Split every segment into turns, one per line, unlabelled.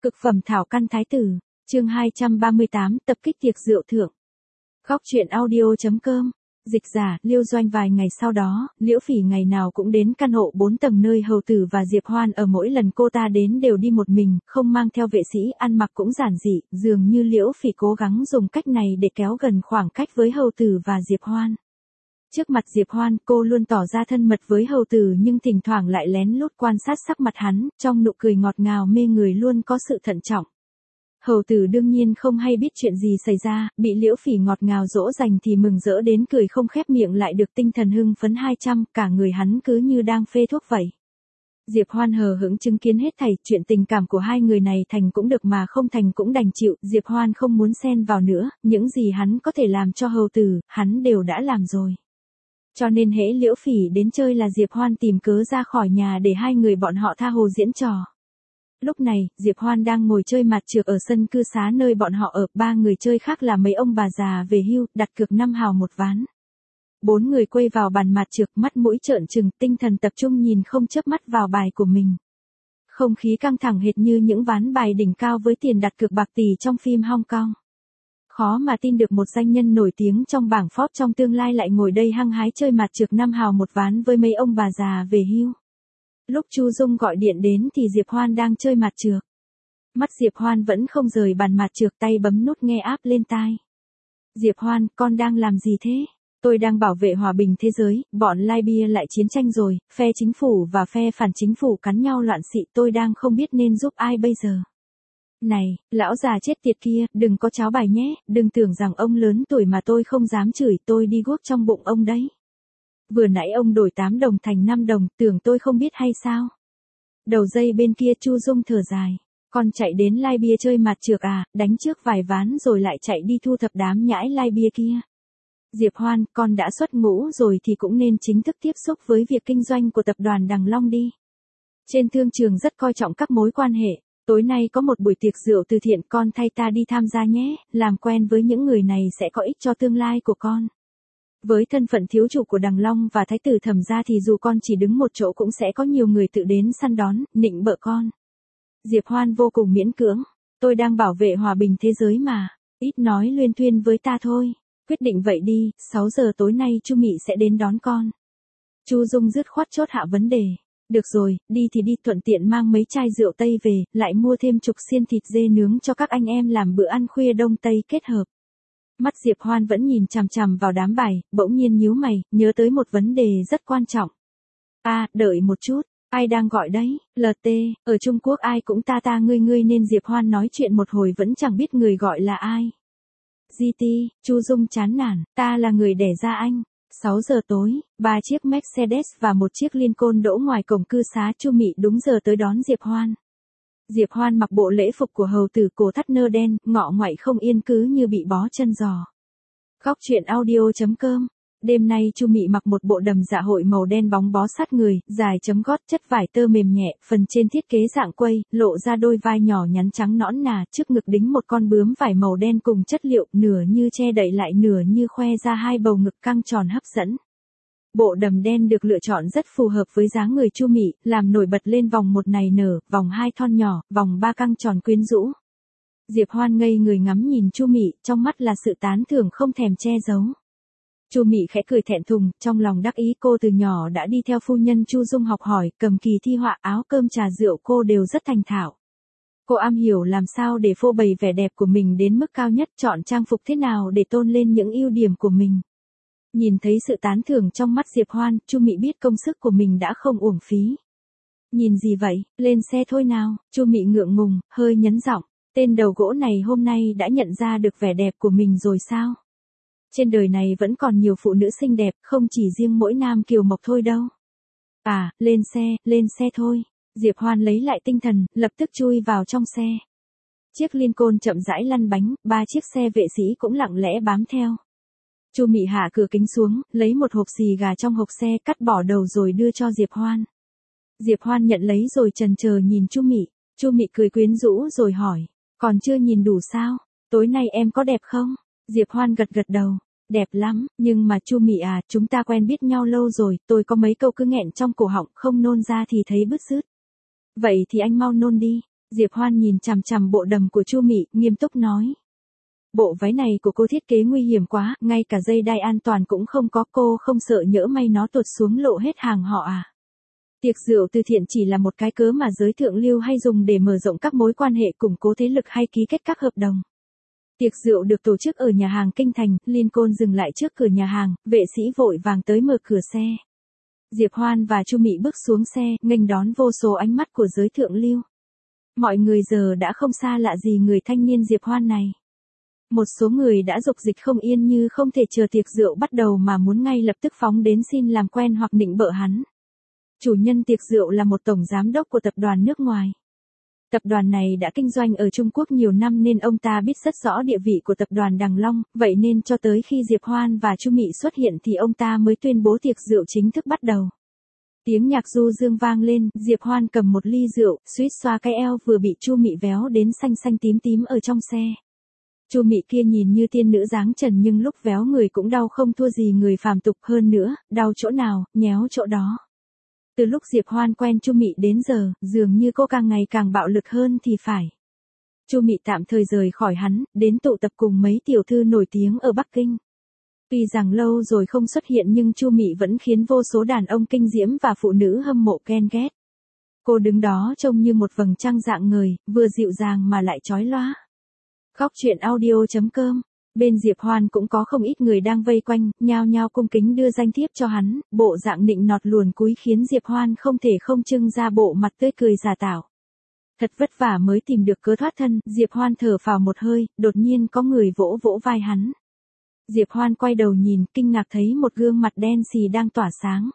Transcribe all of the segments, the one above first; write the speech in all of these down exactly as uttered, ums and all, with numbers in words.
Cực phẩm thảo căn thái tử, chương hai trăm ba mươi tám, tập kích tiệc rượu thượng. Góc truyện audio.com, dịch giả, Liêu Doanh. Vài ngày sau đó, Liễu Phỉ ngày nào cũng đến căn hộ bốn tầng nơi hầu tử và Diệp Hoan ở, mỗi lần cô ta đến đều đi một mình, không mang theo vệ sĩ, ăn mặc cũng giản dị, dường như Liễu Phỉ cố gắng dùng cách này để kéo gần khoảng cách với hầu tử và Diệp Hoan. Trước mặt Diệp Hoan, cô luôn tỏ ra thân mật với hầu tử nhưng thỉnh thoảng lại lén lút quan sát sắc mặt hắn, trong nụ cười ngọt ngào mê người luôn có sự thận trọng. Hầu tử đương nhiên không hay biết chuyện gì xảy ra, bị Liễu Phỉ ngọt ngào dỗ dành thì mừng rỡ đến cười không khép miệng, lại được tinh thần hưng phấn hai trăm, cả người hắn cứ như đang phê thuốc vậy. Diệp Hoan hờ hững chứng kiến hết thảy, chuyện tình cảm của hai người này thành cũng được mà không thành cũng đành chịu, Diệp Hoan không muốn xen vào nữa, những gì hắn có thể làm cho hầu tử, hắn đều đã làm rồi. Cho nên hễ Liễu Phỉ đến chơi là Diệp Hoan tìm cớ ra khỏi nhà để hai người bọn họ tha hồ diễn trò. Lúc này, Diệp Hoan đang ngồi chơi mặt trược ở sân cư xá nơi bọn họ ở, ba người chơi khác là mấy ông bà già về hưu, đặt cược năm hào một ván. Bốn người quay vào bàn mặt trược, mắt mũi trợn trừng, tinh thần tập trung nhìn không chớp mắt vào bài của mình. Không khí căng thẳng hệt như những ván bài đỉnh cao với tiền đặt cược bạc tỷ trong phim Hong Kong. Khó mà tin được một danh nhân nổi tiếng trong bảng Forbes trong tương lai lại ngồi đây hăng hái chơi mặt trược năm hào một ván với mấy ông bà già về hưu. Lúc Chu Dung gọi điện đến thì Diệp Hoan đang chơi mặt trược. Mắt Diệp Hoan vẫn không rời bàn mặt trược, tay bấm nút nghe áp lên tai. Diệp Hoan, con đang làm gì thế? Tôi đang bảo vệ hòa bình thế giới, bọn Libya lại chiến tranh rồi, phe chính phủ và phe phản chính phủ cắn nhau loạn xị, tôi đang không biết nên giúp ai bây giờ. Này, lão già chết tiệt kia, đừng có cháo bài nhé, đừng tưởng rằng ông lớn tuổi mà tôi không dám chửi, tôi đi guốc trong bụng ông đấy. Vừa nãy ông đổi tám đồng thành năm đồng, tưởng tôi không biết hay sao? Đầu dây bên kia Chu Dung thở dài. Con chạy đến Libya chơi mặt trược à, đánh trước vài ván rồi lại chạy đi thu thập đám nhãi Libya kia. Diệp Hoan, con đã xuất ngũ rồi thì cũng nên chính thức tiếp xúc với việc kinh doanh của tập đoàn Đằng Long đi. Trên thương trường rất coi trọng các mối quan hệ. Tối nay có một buổi tiệc rượu từ thiện, con thay ta đi tham gia nhé, làm quen với những người này sẽ có ích cho tương lai của con. Với thân phận thiếu chủ của Đằng Long và thái tử Thẩm gia thì dù con chỉ đứng một chỗ cũng sẽ có nhiều người tự đến săn đón, nịnh bợ con. Diệp Hoan vô cùng miễn cưỡng, tôi đang bảo vệ hòa bình thế giới mà, ít nói luyên thuyên với ta thôi, quyết định vậy đi, sáu giờ tối nay Chu Mị sẽ đến đón con. Chu Dung dứt khoát chốt hạ vấn đề. Được rồi, đi thì đi, thuận tiện mang mấy chai rượu Tây về, lại mua thêm chục xiên thịt dê nướng cho các anh em làm bữa ăn khuya Đông Tây kết hợp. Mắt Diệp Hoan vẫn nhìn chằm chằm vào đám bài, bỗng nhiên nhíu mày, nhớ tới một vấn đề rất quan trọng. À, đợi một chút, ai đang gọi đấy? lờ tê, ở Trung Quốc ai cũng ta ta ngươi ngươi nên Diệp Hoan nói chuyện một hồi vẫn chẳng biết người gọi là ai. giê tê, Chu Dung chán nản, ta là người đẻ ra anh. sáu giờ tối, ba chiếc Mercedes và một chiếc Lincoln đỗ ngoài cổng cư xá Chu Mị đúng giờ tới đón Diệp Hoan. Diệp Hoan mặc bộ lễ phục của hầu tử, cổ thắt nơ đen, ngọ ngoại không yên, cứ như bị bó chân giò. Góc truyện audio.com. Đêm nay Chu Mị mặc một bộ đầm dạ hội màu đen bóng bó sát người, dài chấm gót, chất vải tơ mềm nhẹ, phần trên thiết kế dạng quây, lộ ra đôi vai nhỏ nhắn trắng nõn nà, trước ngực đính một con bướm vải màu đen cùng chất liệu, nửa như che đậy lại nửa như khoe ra hai bầu ngực căng tròn hấp dẫn. Bộ đầm đen được lựa chọn rất phù hợp với dáng người Chu Mị, làm nổi bật lên vòng một nảy nở, vòng hai thon nhỏ, vòng ba căng tròn quyến rũ. Diệp Hoan ngây người ngắm nhìn Chu Mị, trong mắt là sự tán thưởng không thèm che giấu. Chu Mị khẽ cười thẹn thùng, trong lòng đắc ý, cô từ nhỏ đã đi theo phu nhân Chu Dung học hỏi, cầm kỳ thi họa, áo cơm trà rượu cô đều rất thành thạo. Cô am hiểu làm sao để phô bày vẻ đẹp của mình đến mức cao nhất, chọn trang phục thế nào để tôn lên những ưu điểm của mình. Nhìn thấy sự tán thưởng trong mắt Diệp Hoan, Chu Mị biết công sức của mình đã không uổng phí. Nhìn gì vậy, lên xe thôi nào, Chu Mị ngượng ngùng, hơi nhấn giọng, tên đầu gỗ này hôm nay đã nhận ra được vẻ đẹp của mình rồi sao? Trên đời này vẫn còn nhiều phụ nữ xinh đẹp, không chỉ riêng mỗi Nam Kiều Mộc thôi đâu. À, lên xe, lên xe thôi. Diệp Hoan lấy lại tinh thần, lập tức chui vào trong xe. Chiếc Lincoln chậm rãi lăn bánh, ba chiếc xe vệ sĩ cũng lặng lẽ bám theo. Chu Mị hạ cửa kính xuống, lấy một hộp xì gà trong hộp xe, cắt bỏ đầu rồi đưa cho Diệp Hoan. Diệp Hoan nhận lấy rồi chần chờ nhìn Chu Mị. Chu Mị cười quyến rũ rồi hỏi, còn chưa nhìn đủ sao? Tối nay em có đẹp không? Diệp Hoan gật gật đầu, đẹp lắm, nhưng mà Chu Mị à, chúng ta quen biết nhau lâu rồi, tôi có mấy câu cứ nghẹn trong cổ họng, không nôn ra thì thấy bứt rứt. Vậy thì anh mau nôn đi. Diệp Hoan nhìn chằm chằm bộ đầm của Chu Mị, nghiêm túc nói. Bộ váy này của cô thiết kế nguy hiểm quá, ngay cả dây đai an toàn cũng không có, cô không sợ nhỡ may nó tuột xuống lộ hết hàng họ à. Tiệc rượu từ thiện chỉ là một cái cớ mà giới thượng lưu hay dùng để mở rộng các mối quan hệ, củng cố thế lực hay ký kết các hợp đồng. Tiệc rượu được tổ chức ở nhà hàng Kinh Thành, Lincoln dừng lại trước cửa nhà hàng, vệ sĩ vội vàng tới mở cửa xe. Diệp Hoan và Chu Mị bước xuống xe, nghênh đón vô số ánh mắt của giới thượng lưu. Mọi người giờ đã không xa lạ gì người thanh niên Diệp Hoan này. Một số người đã dục dịch không yên như không thể chờ tiệc rượu bắt đầu mà muốn ngay lập tức phóng đến xin làm quen hoặc nịnh bợ hắn. Chủ nhân tiệc rượu là một tổng giám đốc của tập đoàn nước ngoài. Tập đoàn này đã kinh doanh ở Trung Quốc nhiều năm nên ông ta biết rất rõ địa vị của tập đoàn Đằng Long, vậy nên cho tới khi Diệp Hoan và Chu Mị xuất hiện thì ông ta mới tuyên bố tiệc rượu chính thức bắt đầu. Tiếng nhạc du dương vang lên, Diệp Hoan cầm một ly rượu, suýt xoa cái eo vừa bị Chu Mị véo đến xanh xanh tím tím ở trong xe. Chu Mị kia nhìn như tiên nữ dáng trần nhưng lúc véo người cũng đau không thua gì người phàm tục, hơn nữa, đau chỗ nào, nhéo chỗ đó. Từ lúc Diệp Hoan quen Chu Mị đến giờ, dường như cô càng ngày càng bạo lực hơn thì phải. Chu Mị tạm thời rời khỏi hắn, đến tụ tập cùng mấy tiểu thư nổi tiếng ở Bắc Kinh. Tuy rằng lâu rồi không xuất hiện nhưng Chu Mị vẫn khiến vô số đàn ông kinh diễm và phụ nữ hâm mộ ghen ghét. Cô đứng đó trông như một vầng trăng rạng ngời, vừa dịu dàng mà lại chói lóa. Góc truyện audio chấm com. Bên Diệp Hoan cũng có không ít người đang vây quanh, nhao nhao cung kính đưa danh thiếp cho hắn, bộ dạng nịnh nọt luồn cúi khiến Diệp Hoan không thể không trưng ra bộ mặt tươi cười giả tạo. Thật vất vả mới tìm được cớ thoát thân, Diệp Hoan thở phào một hơi, đột nhiên có người vỗ vỗ vai hắn. Diệp Hoan quay đầu nhìn, kinh ngạc thấy một gương mặt đen xì đang tỏa sáng.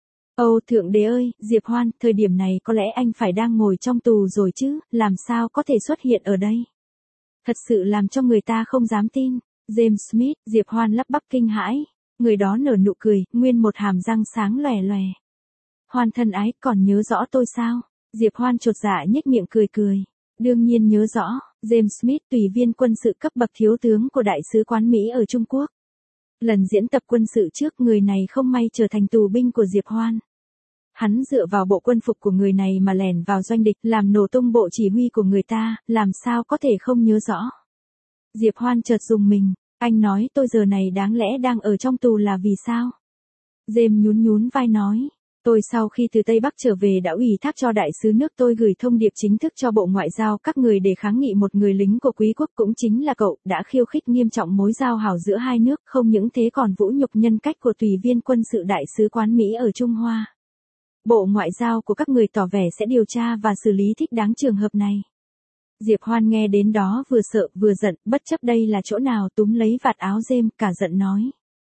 Âu thượng đế ơi, Diệp Hoan, thời điểm này có lẽ anh phải đang ngồi trong tù rồi chứ, làm sao có thể xuất hiện ở đây? Thật sự làm cho người ta không dám tin. James Smith, Diệp Hoan lắp bắp kinh hãi. Người đó nở nụ cười, nguyên một hàm răng sáng lòe lòe. Hoan thân ái, còn nhớ rõ tôi sao? Diệp Hoan chột dạ nhếch miệng cười cười. Đương nhiên nhớ rõ, James Smith tùy viên quân sự cấp bậc thiếu tướng của Đại sứ quán Mỹ ở Trung Quốc. Lần diễn tập quân sự trước, người này không may trở thành tù binh của Diệp Hoan. Hắn dựa vào bộ quân phục của người này mà lẻn vào doanh địch, làm nổ tung bộ chỉ huy của người ta, làm sao có thể không nhớ rõ. Diệp Hoan chợt rùng mình, anh nói tôi giờ này đáng lẽ đang ở trong tù là vì sao? James nhún nhún vai nói, tôi sau khi từ Tây Bắc trở về đã ủy thác cho đại sứ nước tôi gửi thông điệp chính thức cho Bộ Ngoại giao các người để kháng nghị một người lính của quý quốc cũng chính là cậu đã khiêu khích nghiêm trọng mối giao hảo giữa hai nước, không những thế còn vũ nhục nhân cách của tùy viên quân sự đại sứ quán Mỹ ở Trung Hoa. Bộ Ngoại giao của các người tỏ vẻ sẽ điều tra và xử lý thích đáng trường hợp này. Diệp Hoan nghe đến đó vừa sợ vừa giận, bất chấp đây là chỗ nào túm lấy vạt áo James, cả giận nói.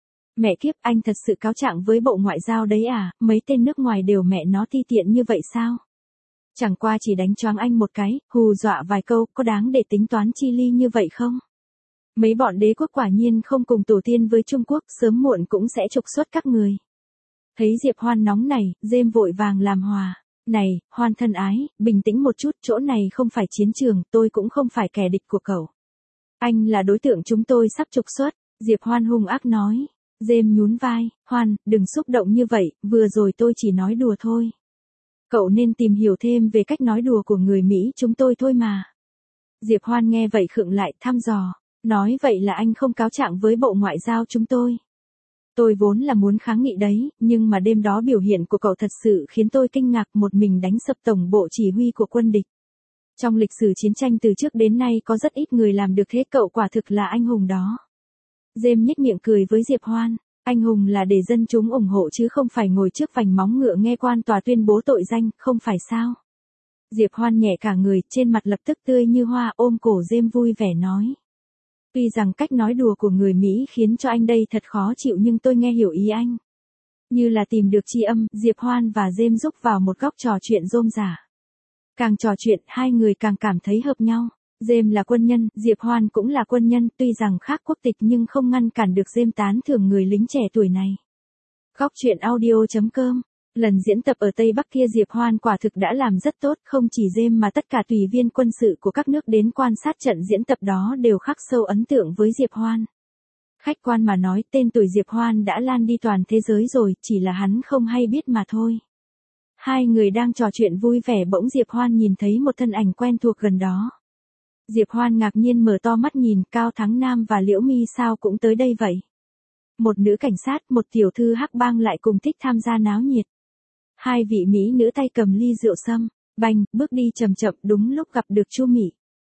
Mẹ kiếp, anh thật sự cáo trạng với Bộ Ngoại giao đấy à, mấy tên nước ngoài đều mẹ nó ti tiện như vậy sao? Chẳng qua chỉ đánh choáng anh một cái, hù dọa vài câu, có đáng để tính toán chi ly như vậy không? Mấy bọn đế quốc quả nhiên không cùng tổ tiên với Trung Quốc, sớm muộn cũng sẽ trục xuất các người. Thấy Diệp Hoan nóng này, James vội vàng làm hòa. Này, Hoan thân ái, bình tĩnh một chút, chỗ này không phải chiến trường, tôi cũng không phải kẻ địch của cậu. Anh là đối tượng chúng tôi sắp trục xuất, Diệp Hoan hung ác nói. James nhún vai, Hoan, đừng xúc động như vậy, vừa rồi tôi chỉ nói đùa thôi. Cậu nên tìm hiểu thêm về cách nói đùa của người Mỹ chúng tôi thôi mà. Diệp Hoan nghe vậy khựng lại, thăm dò, nói vậy là anh không cáo trạng với Bộ Ngoại giao chúng tôi. Tôi vốn là muốn kháng nghị đấy, nhưng mà đêm đó biểu hiện của cậu thật sự khiến tôi kinh ngạc, một mình đánh sập tổng bộ chỉ huy của quân địch. Trong lịch sử chiến tranh từ trước đến nay có rất ít người làm được thế, cậu quả thực là anh hùng đó. James nhếch miệng cười với Diệp Hoan, anh hùng là để dân chúng ủng hộ chứ không phải ngồi trước vành móng ngựa nghe quan tòa tuyên bố tội danh, không phải sao? Diệp Hoan nhẹ cả người, trên mặt lập tức tươi như hoa, ôm cổ James vui vẻ nói. Tuy rằng cách nói đùa của người Mỹ khiến cho anh đây thật khó chịu nhưng tôi nghe hiểu ý anh. Như là tìm được chi âm, Diệp Hoan và James rúc vào một góc trò chuyện rôm rả. Càng trò chuyện, hai người càng cảm thấy hợp nhau. James là quân nhân, Diệp Hoan cũng là quân nhân, tuy rằng khác quốc tịch nhưng không ngăn cản được James tán thưởng người lính trẻ tuổi này. Góc truyện audio chấm com. Lần diễn tập ở Tây Bắc kia Diệp Hoan quả thực đã làm rất tốt, không chỉ James mà tất cả tùy viên quân sự của các nước đến quan sát trận diễn tập đó đều khắc sâu ấn tượng với Diệp Hoan. Khách quan mà nói, tên tuổi Diệp Hoan đã lan đi toàn thế giới rồi, chỉ là hắn không hay biết mà thôi. Hai người đang trò chuyện vui vẻ bỗng Diệp Hoan nhìn thấy một thân ảnh quen thuộc gần đó. Diệp Hoan ngạc nhiên mở to mắt nhìn, Cao Thắng Nam và Liễu Mi sao cũng tới đây vậy? Một nữ cảnh sát, một tiểu thư hắc bang lại cùng thích tham gia náo nhiệt. Hai vị mỹ nữ tay cầm ly rượu sâm, bành, bước đi chậm chậm đúng lúc gặp được Chu Mị.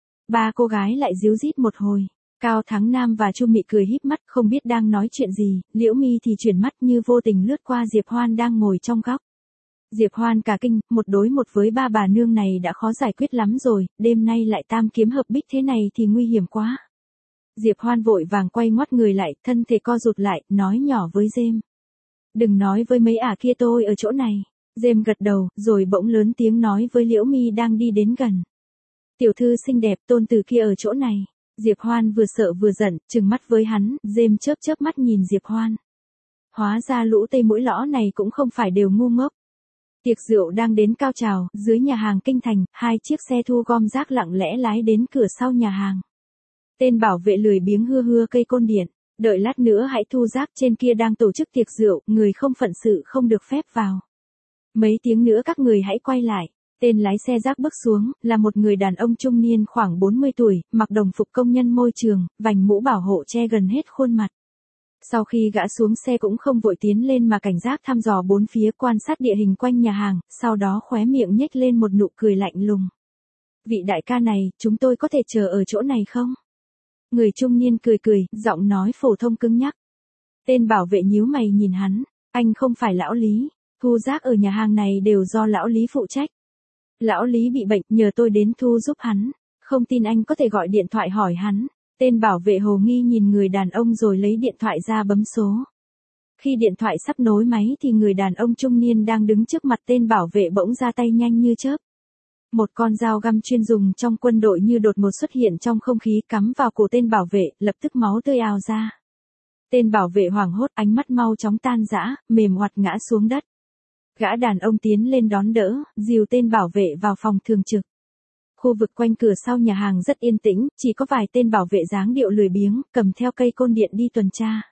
Ba cô gái lại díu dít một hồi. Cao Thắng Nam và Chu Mị cười híp mắt không biết đang nói chuyện gì, Liễu Mi thì chuyển mắt như vô tình lướt qua Diệp Hoan đang ngồi trong góc. Diệp Hoan cả kinh, một đối một với ba bà nương này đã khó giải quyết lắm rồi, đêm nay lại tam kiếm hợp bích thế này thì nguy hiểm quá. Diệp Hoan vội vàng quay ngoắt người lại, thân thể co rụt lại, nói nhỏ với Dêm. Đừng nói với mấy ả kia tôi ở chỗ này. Dêm gật đầu, rồi bỗng lớn tiếng nói với Liễu Mi đang đi đến gần. Tiểu thư xinh đẹp, tôn tử kia ở chỗ này. Diệp Hoan vừa sợ vừa giận, trừng mắt với hắn, Dêm chớp chớp mắt nhìn Diệp Hoan. Hóa ra lũ tây mũi lõ này cũng không phải đều ngu ngốc. Tiệc rượu đang đến cao trào, dưới nhà hàng Kinh Thành, hai chiếc xe thu gom rác lặng lẽ lái đến cửa sau nhà hàng. Tên bảo vệ lười biếng hưa hưa cây côn điện, đợi lát nữa hãy thu rác, trên kia đang tổ chức tiệc rượu, người không phận sự không được phép vào. Mấy tiếng nữa các người hãy quay lại. Tên lái xe rác bước xuống, là một người đàn ông trung niên khoảng bốn mươi tuổi, mặc đồng phục công nhân môi trường, vành mũ bảo hộ che gần hết khuôn mặt. Sau khi gã xuống xe cũng không vội tiến lên mà cảnh giác thăm dò bốn phía quan sát địa hình quanh nhà hàng, sau đó khóe miệng nhếch lên một nụ cười lạnh lùng. Vị đại ca này, chúng tôi có thể chờ ở chỗ này không? Người trung niên cười cười, giọng nói phổ thông cứng nhắc. Tên bảo vệ nhíu mày nhìn hắn, anh không phải lão Lý, thu rác ở nhà hàng này đều do lão Lý phụ trách. Lão Lý bị bệnh, nhờ tôi đến thu giúp hắn, không tin anh có thể gọi điện thoại hỏi hắn. Tên bảo vệ hồ nghi nhìn người đàn ông rồi lấy điện thoại ra bấm số. Khi điện thoại sắp nối máy thì người đàn ông trung niên đang đứng trước mặt tên bảo vệ bỗng ra tay nhanh như chớp. Một con dao găm chuyên dùng trong quân đội như đột ngột xuất hiện trong không khí cắm vào cổ tên bảo vệ, lập tức máu tươi ào ra. Tên bảo vệ hoảng hốt, ánh mắt mau chóng tan rã, mềm oặt ngã xuống đất. Gã đàn ông tiến lên đón đỡ, dìu tên bảo vệ vào phòng thường trực. Khu vực quanh cửa sau nhà hàng rất yên tĩnh, chỉ có vài tên bảo vệ dáng điệu lười biếng, cầm theo cây côn điện đi tuần tra.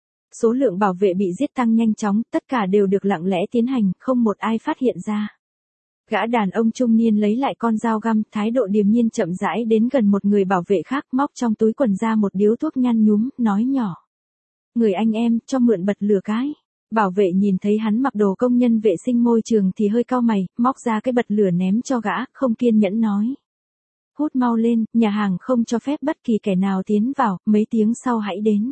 Số lượng bảo vệ bị giết tăng nhanh chóng, tất cả đều được lặng lẽ tiến hành, không một ai phát hiện ra. Gã đàn ông trung niên lấy lại con dao găm, thái độ điềm nhiên chậm rãi đến gần một người bảo vệ khác, móc trong túi quần ra một điếu thuốc nhăn nhúm, nói nhỏ. Người anh em, cho mượn bật lửa cái. Bảo vệ nhìn thấy hắn mặc đồ công nhân vệ sinh môi trường thì hơi cau mày, móc ra cái bật lửa ném cho gã, không kiên nhẫn nói. Hút mau lên, nhà hàng không cho phép bất kỳ kẻ nào tiến vào, mấy tiếng sau hãy đến.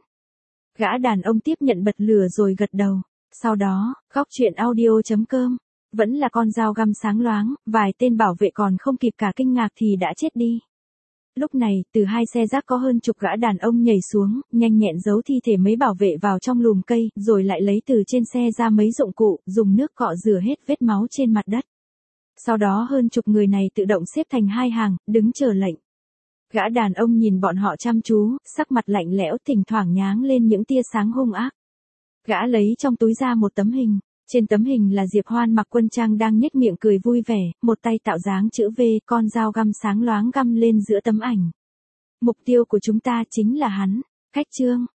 Gã đàn ông tiếp nhận bật lửa rồi gật đầu. Sau đó, góc chuyện audio chấm com, vẫn là con dao găm sáng loáng, vài tên bảo vệ còn không kịp cả kinh ngạc thì đã chết đi. Lúc này, từ hai xe rác có hơn chục gã đàn ông nhảy xuống, nhanh nhẹn giấu thi thể mấy bảo vệ vào trong lùm cây, rồi lại lấy từ trên xe ra mấy dụng cụ, dùng nước cọ rửa hết vết máu trên mặt đất. Sau đó hơn chục người này tự động xếp thành hai hàng, đứng chờ lệnh. Gã đàn ông nhìn bọn họ chăm chú, sắc mặt lạnh lẽo, thỉnh thoảng nháng lên những tia sáng hung ác. Gã lấy trong túi ra một tấm hình. Trên tấm hình là Diệp Hoan mặc quân trang đang nhếch miệng cười vui vẻ, một tay tạo dáng chữ V, con dao găm sáng loáng găm lên giữa tấm ảnh. Mục tiêu của chúng ta chính là hắn. Khách trương.